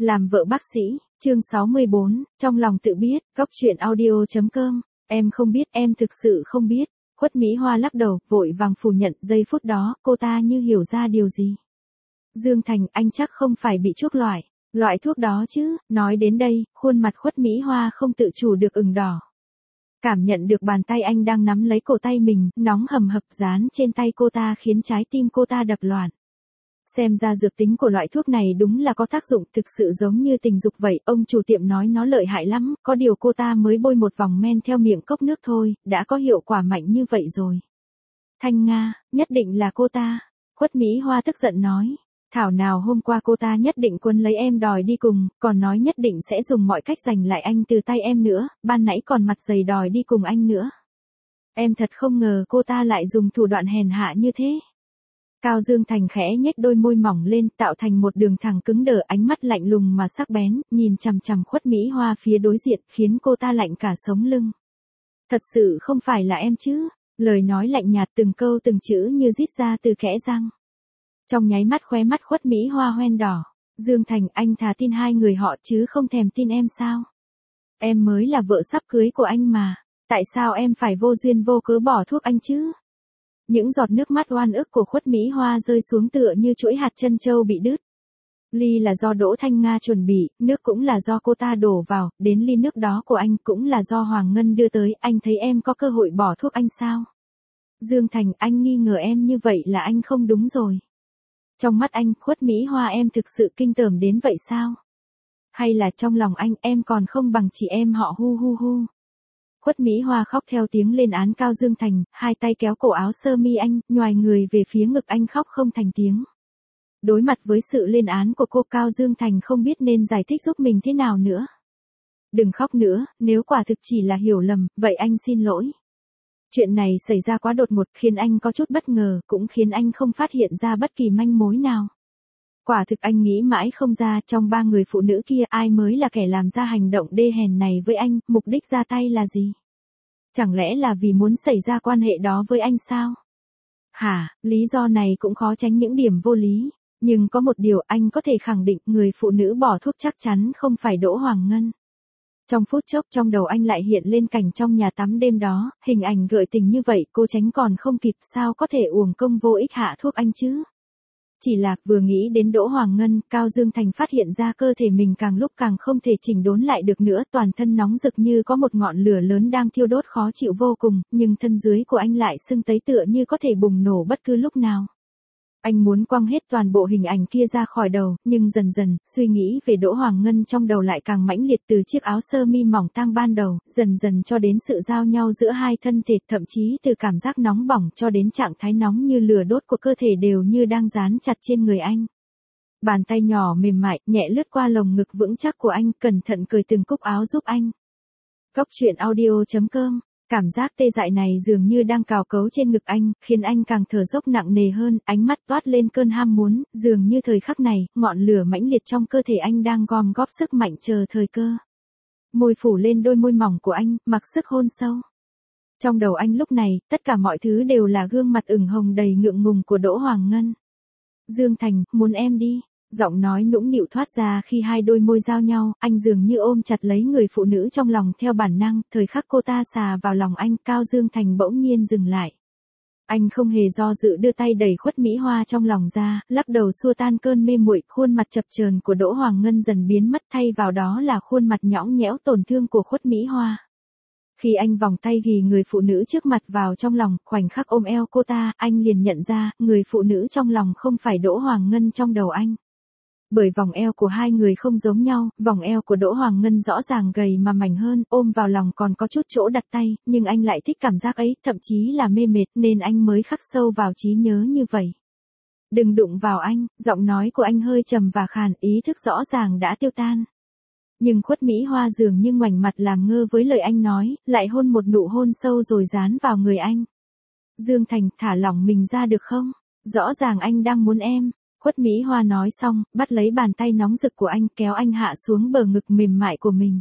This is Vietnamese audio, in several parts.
Làm vợ bác sĩ, chương 64, trong lòng tự biết, góc truyện audio.com, em không biết, em thực sự không biết. Khuất Mỹ Hoa lắc đầu, vội vàng phủ nhận, giây phút đó, cô ta như hiểu ra điều gì. Dương Thành, anh chắc không phải bị chuốc loại thuốc đó chứ. Nói đến đây, khuôn mặt Khuất Mỹ Hoa không tự chủ được ửng đỏ. Cảm nhận được bàn tay anh đang nắm lấy cổ tay mình, nóng hầm hập dán trên tay cô ta khiến trái tim cô ta đập loạn. Xem ra dược tính của loại thuốc này đúng là có tác dụng, thực sự giống như tình dục vậy, ông chủ tiệm nói nó lợi hại lắm, có điều cô ta mới bôi một vòng men theo miệng cốc nước thôi, đã có hiệu quả mạnh như vậy rồi. Thanh Nga, nhất định là cô ta. Khuất Mỹ Hoa tức giận nói. Thảo nào hôm qua cô ta nhất định quấn lấy em đòi đi cùng, còn nói nhất định sẽ dùng mọi cách giành lại anh từ tay em nữa, ban nãy còn mặt dày đòi đi cùng anh nữa. Em thật không ngờ cô ta lại dùng thủ đoạn hèn hạ như thế. Cao Dương Thành khẽ nhếch đôi môi mỏng lên, tạo thành một đường thẳng cứng đờ, ánh mắt lạnh lùng mà sắc bén, nhìn chằm chằm Khuất Mỹ Hoa phía đối diện, khiến cô ta lạnh cả sống lưng. Thật sự không phải là em chứ? Lời nói lạnh nhạt từng câu từng chữ như rít ra từ kẽ răng. Trong nháy mắt khóe mắt Khuất Mỹ Hoa hoen đỏ. Dương Thành, anh thà tin hai người họ chứ không thèm tin em sao? Em mới là vợ sắp cưới của anh mà. Tại sao em phải vô duyên vô cớ bỏ thuốc anh chứ? Những giọt nước mắt oan ức của Khuất Mỹ Hoa rơi xuống tựa như chuỗi hạt trân châu bị đứt. Ly là do Đỗ Thanh Nga chuẩn bị, nước cũng là do cô ta đổ vào, đến ly nước đó của anh cũng là do Hoàng Ngân đưa tới, anh thấy em có cơ hội bỏ thuốc anh sao? Dương Thành, anh nghi ngờ em như vậy là anh không đúng rồi. Trong mắt anh, Khuất Mỹ Hoa em thực sự kinh tởm đến vậy sao? Hay là trong lòng anh, em còn không bằng chị em họ hu hu hu? Khuất Mỹ Hoa khóc theo tiếng lên án Cao Dương Thành, hai tay kéo cổ áo sơ mi anh, nhoài người về phía ngực anh khóc không thành tiếng. Đối mặt với sự lên án của cô, Cao Dương Thành không biết nên giải thích giúp mình thế nào nữa. Đừng khóc nữa, nếu quả thực chỉ là hiểu lầm, vậy anh xin lỗi. Chuyện này xảy ra quá đột ngột, khiến anh có chút bất ngờ, cũng khiến anh không phát hiện ra bất kỳ manh mối nào. Quả thực anh nghĩ mãi không ra, trong ba người phụ nữ kia ai mới là kẻ làm ra hành động đê hèn này với anh, mục đích ra tay là gì? Chẳng lẽ là vì muốn xảy ra quan hệ đó với anh sao? Hả, lý do này cũng khó tránh những điểm vô lý. Nhưng có một điều anh có thể khẳng định, người phụ nữ bỏ thuốc chắc chắn không phải Đỗ Hoàng Ngân. Trong phút chốc trong đầu anh lại hiện lên cảnh trong nhà tắm đêm đó, hình ảnh gợi tình như vậy, cô tránh còn không kịp, sao có thể uổng công vô ích hạ thuốc anh chứ? Chỉ là vừa nghĩ đến Đỗ Hoàng Ngân, Cao Dương Thành phát hiện ra cơ thể mình càng lúc càng không thể chỉnh đốn lại được nữa, toàn thân nóng rực như có một ngọn lửa lớn đang thiêu đốt khó chịu vô cùng, nhưng thân dưới của anh lại sưng tấy tựa như có thể bùng nổ bất cứ lúc nào. Anh muốn quăng hết toàn bộ hình ảnh kia ra khỏi đầu, nhưng dần dần, suy nghĩ về Đỗ Hoàng Ngân trong đầu lại càng mãnh liệt, từ chiếc áo sơ mi mỏng tang ban đầu, dần dần cho đến sự giao nhau giữa hai thân thể, thậm chí từ cảm giác nóng bỏng cho đến trạng thái nóng như lửa đốt của cơ thể đều như đang dán chặt trên người anh. Bàn tay nhỏ mềm mại, nhẹ lướt qua lồng ngực vững chắc của anh, cẩn thận cởi từng cúc áo giúp anh. Góc truyện audio.com. Cảm giác tê dại này dường như đang cào cấu trên ngực anh, khiến anh càng thở dốc nặng nề hơn, ánh mắt toát lên cơn ham muốn, dường như thời khắc này, ngọn lửa mãnh liệt trong cơ thể anh đang gom góp sức mạnh chờ thời cơ. Môi phủ lên đôi môi mỏng của anh, mặc sức hôn sâu. Trong đầu anh lúc này, tất cả mọi thứ đều là gương mặt ửng hồng đầy ngượng ngùng của Đỗ Hoàng Ngân. Dương Thành, muốn em đi. Giọng nói nũng nịu thoát ra khi hai đôi môi giao nhau, anh dường như ôm chặt lấy người phụ nữ trong lòng theo bản năng, thời khắc cô ta xà vào lòng anh, Cao Dương Thành bỗng nhiên dừng lại. Anh không hề do dự đưa tay đẩy Khuất Mỹ Hoa trong lòng ra, lắc đầu xua tan cơn mê muội, khuôn mặt chập chờn của Đỗ Hoàng Ngân dần biến mất, thay vào đó là khuôn mặt nhõng nhẽo tổn thương của Khuất Mỹ Hoa. Khi anh vòng tay ghì người phụ nữ trước mặt vào trong lòng, khoảnh khắc ôm eo cô ta, anh liền nhận ra, người phụ nữ trong lòng không phải Đỗ Hoàng Ngân trong đầu anh. Bởi vòng eo của hai người không giống nhau, vòng eo của Đỗ Hoàng Ngân rõ ràng gầy mà mảnh hơn, ôm vào lòng còn có chút chỗ đặt tay, nhưng anh lại thích cảm giác ấy, thậm chí là mê mệt, nên anh mới khắc sâu vào trí nhớ như vậy. Đừng đụng vào anh, giọng nói của anh hơi trầm và khàn, ý thức rõ ràng đã tiêu tan. Nhưng Khuất Mỹ Hoa dường như ngoảnh mặt làm ngơ với lời anh nói, lại hôn một nụ hôn sâu rồi dán vào người anh. Dương Thành, thả lỏng mình ra được không? Rõ ràng anh đang muốn em. Khuất Mỹ Hoa nói xong, bắt lấy bàn tay nóng rực của anh, kéo anh hạ xuống bờ ngực mềm mại của mình.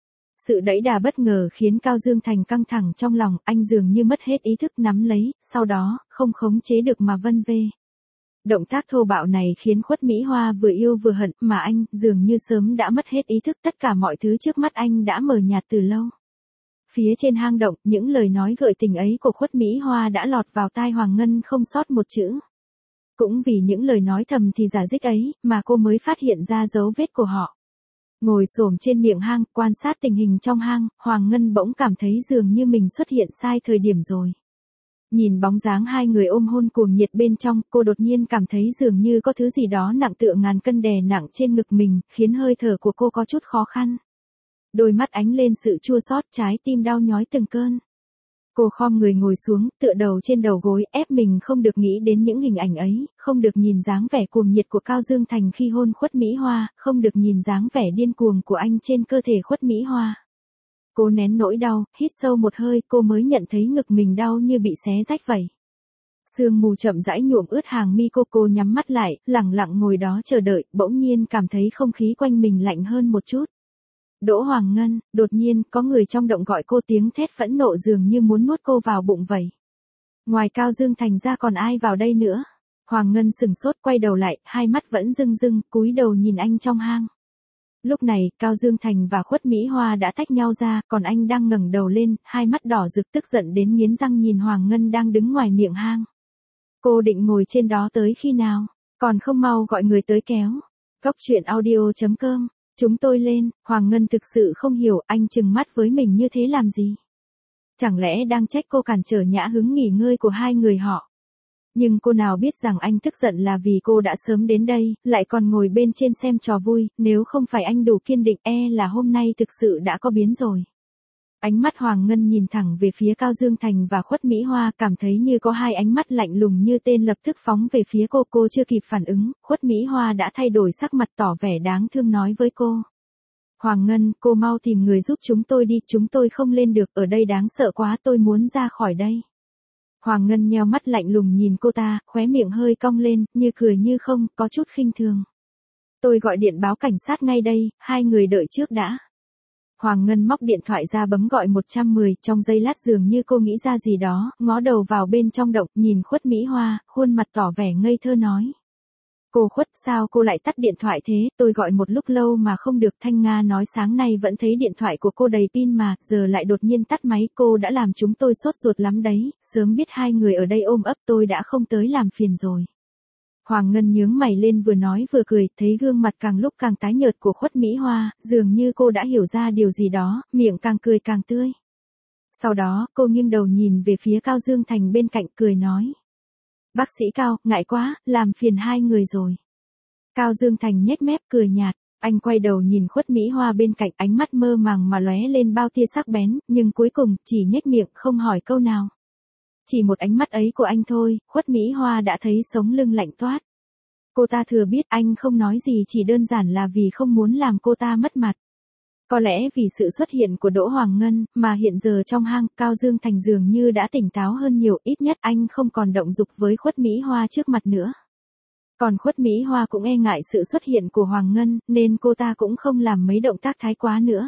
Sự đẩy đà bất ngờ khiến Cao Dương Thành căng thẳng trong lòng, anh dường như mất hết ý thức nắm lấy, sau đó, không khống chế được mà vân vê. Động tác thô bạo này khiến Khuất Mỹ Hoa vừa yêu vừa hận, mà anh dường như sớm đã mất hết ý thức, tất cả mọi thứ trước mắt anh đã mờ nhạt từ lâu. Phía trên hang động, những lời nói gợi tình ấy của Khuất Mỹ Hoa đã lọt vào tai Hoàng Ngân không sót một chữ. Cũng vì những lời nói thầm thì giả dích ấy, mà cô mới phát hiện ra dấu vết của họ. Ngồi xổm trên miệng hang, quan sát tình hình trong hang, Hoàng Ngân bỗng cảm thấy dường như mình xuất hiện sai thời điểm rồi. Nhìn bóng dáng hai người ôm hôn cuồng nhiệt bên trong, cô đột nhiên cảm thấy dường như có thứ gì đó nặng tựa ngàn cân đè nặng trên ngực mình, khiến hơi thở của cô có chút khó khăn. Đôi mắt ánh lên sự chua xót, trái tim đau nhói từng cơn. Cô khom người ngồi xuống, tựa đầu trên đầu gối, ép mình không được nghĩ đến những hình ảnh ấy, không được nhìn dáng vẻ cuồng nhiệt của Cao Dương Thành khi hôn Khuất Mỹ Hoa, không được nhìn dáng vẻ điên cuồng của anh trên cơ thể Khuất Mỹ Hoa. Cô nén nỗi đau, hít sâu một hơi, cô mới nhận thấy ngực mình đau như bị xé rách vậy. Sương mù chậm rãi nhuộm ướt hàng mi cô nhắm mắt lại, lặng lặng ngồi đó chờ đợi, bỗng nhiên cảm thấy không khí quanh mình lạnh hơn một chút. Đỗ Hoàng Ngân, đột nhiên, có người trong động gọi cô, tiếng thét phẫn nộ dường như muốn nuốt cô vào bụng vậy. Ngoài Cao Dương Thành ra còn ai vào đây nữa? Hoàng Ngân sừng sốt quay đầu lại, hai mắt vẫn rưng rưng, cúi đầu nhìn anh trong hang. Lúc này, Cao Dương Thành và Khuất Mỹ Hoa đã tách nhau ra, còn anh đang ngẩng đầu lên, hai mắt đỏ rực tức giận đến nghiến răng nhìn Hoàng Ngân đang đứng ngoài miệng hang. Cô định ngồi trên đó tới khi nào? Còn không mau gọi người tới kéo. Cốc truyện audio.com. Chúng tôi lên, Hoàng Ngân thực sự không hiểu anh trừng mắt với mình như thế làm gì. Chẳng lẽ đang trách cô cản trở nhã hứng nghỉ ngơi của hai người họ. Nhưng cô nào biết rằng anh tức giận là vì cô đã sớm đến đây, lại còn ngồi bên trên xem trò vui, nếu không phải anh đủ kiên định là hôm nay thực sự đã có biến rồi. Ánh mắt Hoàng Ngân nhìn thẳng về phía Cao Dương Thành và Khuất Mỹ Hoa, cảm thấy như có hai ánh mắt lạnh lùng như tên lập tức phóng về phía cô chưa kịp phản ứng, Khuất Mỹ Hoa đã thay đổi sắc mặt tỏ vẻ đáng thương nói với cô. Hoàng Ngân, cô mau tìm người giúp chúng tôi đi, chúng tôi không lên được, ở đây đáng sợ quá, tôi muốn ra khỏi đây. Hoàng Ngân nheo mắt lạnh lùng nhìn cô ta, khóe miệng hơi cong lên, như cười như không, có chút khinh thường. Tôi gọi điện báo cảnh sát ngay đây, hai người đợi trước đã. Hoàng Ngân móc điện thoại ra bấm gọi 110, trong giây lát dường như cô nghĩ ra gì đó, ngó đầu vào bên trong động, nhìn Khuất Mỹ Hoa, khuôn mặt tỏ vẻ ngây thơ nói. Cô Khuất, sao cô lại tắt điện thoại thế, tôi gọi một lúc lâu mà không được. Thanh Nga nói sáng nay vẫn thấy điện thoại của cô đầy pin mà, giờ lại đột nhiên tắt máy, cô đã làm chúng tôi sốt ruột lắm đấy, sớm biết hai người ở đây ôm ấp tôi đã không tới làm phiền rồi. Hoàng Ngân nhướng mày lên vừa nói vừa cười, thấy gương mặt càng lúc càng tái nhợt của Khuất Mỹ Hoa, dường như cô đã hiểu ra điều gì đó, miệng càng cười càng tươi. Sau đó, cô nghiêng đầu nhìn về phía Cao Dương Thành bên cạnh cười nói. Bác sĩ Cao, ngại quá, làm phiền hai người rồi. Cao Dương Thành nhếch mép cười nhạt, anh quay đầu nhìn Khuất Mỹ Hoa bên cạnh, ánh mắt mơ màng mà lóe lên bao tia sắc bén, nhưng cuối cùng chỉ nhếch miệng không hỏi câu nào. Chỉ một ánh mắt ấy của anh thôi, Khuất Mỹ Hoa đã thấy sống lưng lạnh toát. Cô ta thừa biết anh không nói gì chỉ đơn giản là vì không muốn làm cô ta mất mặt. Có lẽ vì sự xuất hiện của Đỗ Hoàng Ngân, mà hiện giờ trong hang, Cao Dương Thành dường như đã tỉnh táo hơn nhiều, ít nhất anh không còn động dục với Khuất Mỹ Hoa trước mặt nữa. Còn Khuất Mỹ Hoa cũng e ngại sự xuất hiện của Hoàng Ngân, nên cô ta cũng không làm mấy động tác thái quá nữa.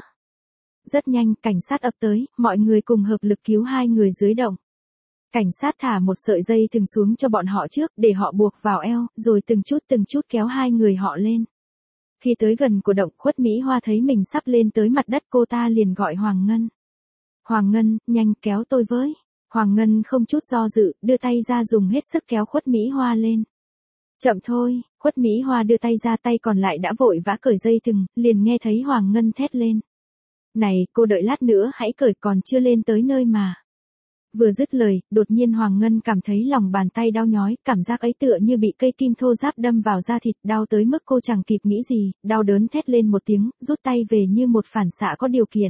Rất nhanh, cảnh sát ập tới, mọi người cùng hợp lực cứu hai người dưới động. Cảnh sát thả một sợi dây thừng xuống cho bọn họ trước, để họ buộc vào eo, rồi từng chút kéo hai người họ lên. Khi tới gần của động, Khuất Mỹ Hoa thấy mình sắp lên tới mặt đất, cô ta liền gọi Hoàng Ngân. Hoàng Ngân, nhanh kéo tôi với. Hoàng Ngân không chút do dự, đưa tay ra dùng hết sức kéo Khuất Mỹ Hoa lên. Chậm thôi, Khuất Mỹ Hoa đưa tay ra, tay còn lại đã vội vã cởi dây thừng, liền nghe thấy Hoàng Ngân thét lên. Này, cô đợi lát nữa hãy cởi, còn chưa lên tới nơi mà. Vừa dứt lời, đột nhiên Hoàng Ngân cảm thấy lòng bàn tay đau nhói, cảm giác ấy tựa như bị cây kim thô ráp đâm vào da thịt, đau tới mức cô chẳng kịp nghĩ gì, đau đớn thét lên một tiếng, rút tay về như một phản xạ có điều kiện.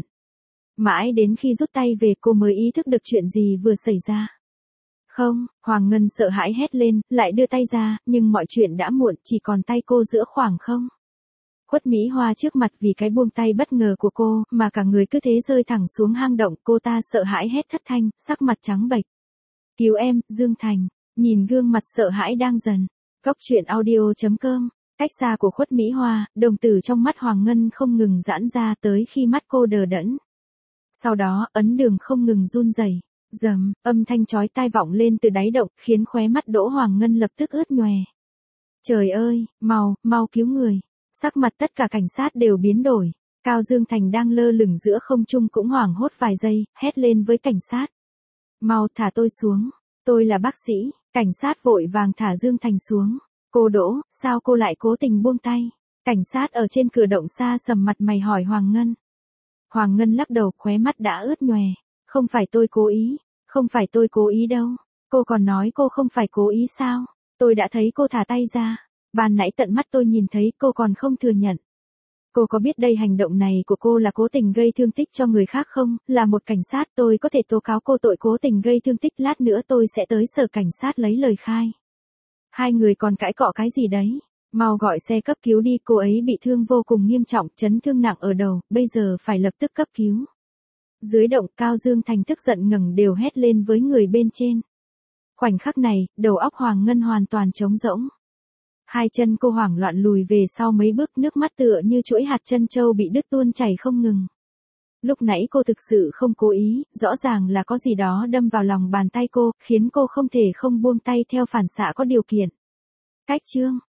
Mãi đến khi rút tay về cô mới ý thức được chuyện gì vừa xảy ra. Không, Hoàng Ngân sợ hãi hét lên, lại đưa tay ra, nhưng mọi chuyện đã muộn, chỉ còn tay cô giữa khoảng không. Khuất Mỹ Hoa trước mặt vì cái buông tay bất ngờ của cô, mà cả người cứ thế rơi thẳng xuống hang động, cô ta sợ hãi hét thất thanh, sắc mặt trắng bệch. Cứu em, Dương Thành, nhìn gương mặt sợ hãi đang dần. Cốc truyện audio.com, cách xa của Khuất Mỹ Hoa, đồng tử trong mắt Hoàng Ngân không ngừng giãn ra tới khi mắt cô đờ đẫn. Sau đó, ấn đường không ngừng run rẩy. Rầm, âm thanh chói tai vọng lên từ đáy động, khiến khóe mắt Đỗ Hoàng Ngân lập tức ướt nhòe. Trời ơi, mau cứu người. Sắc mặt tất cả cảnh sát đều biến đổi. Cao Dương Thành đang lơ lửng giữa không trung cũng hoảng hốt vài giây, hét lên với cảnh sát. Mau thả tôi xuống. Tôi là bác sĩ. Cảnh sát vội vàng thả Dương Thành xuống. Cô Đỗ, sao cô lại cố tình buông tay? Cảnh sát ở trên cửa động xa sầm mặt mày hỏi Hoàng Ngân. Hoàng Ngân lắc đầu, khóe mắt đã ướt nhòe. Không phải tôi cố ý. Không phải tôi cố ý đâu. Cô còn nói cô không phải cố ý sao? Tôi đã thấy cô thả tay ra. Ban nãy tận mắt tôi nhìn thấy, cô còn không thừa nhận. Cô có biết đây hành động này của cô là cố tình gây thương tích cho người khác không? Là một cảnh sát tôi có thể tố cáo cô tội cố tình gây thương tích, lát nữa tôi sẽ tới sở cảnh sát lấy lời khai. Hai người còn cãi cọ cái gì đấy? Mau gọi xe cấp cứu đi, cô ấy bị thương vô cùng nghiêm trọng, chấn thương nặng ở đầu, bây giờ phải lập tức cấp cứu. Dưới động, Cao Dương Thành tức giận ngẩng đều hét lên với người bên trên. Khoảnh khắc này, đầu óc Hoàng Ngân hoàn toàn trống rỗng. Hai chân cô hoảng loạn lùi về sau mấy bước, nước mắt tựa như chuỗi hạt trân châu bị đứt tuôn chảy không ngừng. Lúc nãy cô thực sự không cố ý, rõ ràng là có gì đó đâm vào lòng bàn tay cô, khiến cô không thể không buông tay theo phản xạ có điều kiện. Cách chương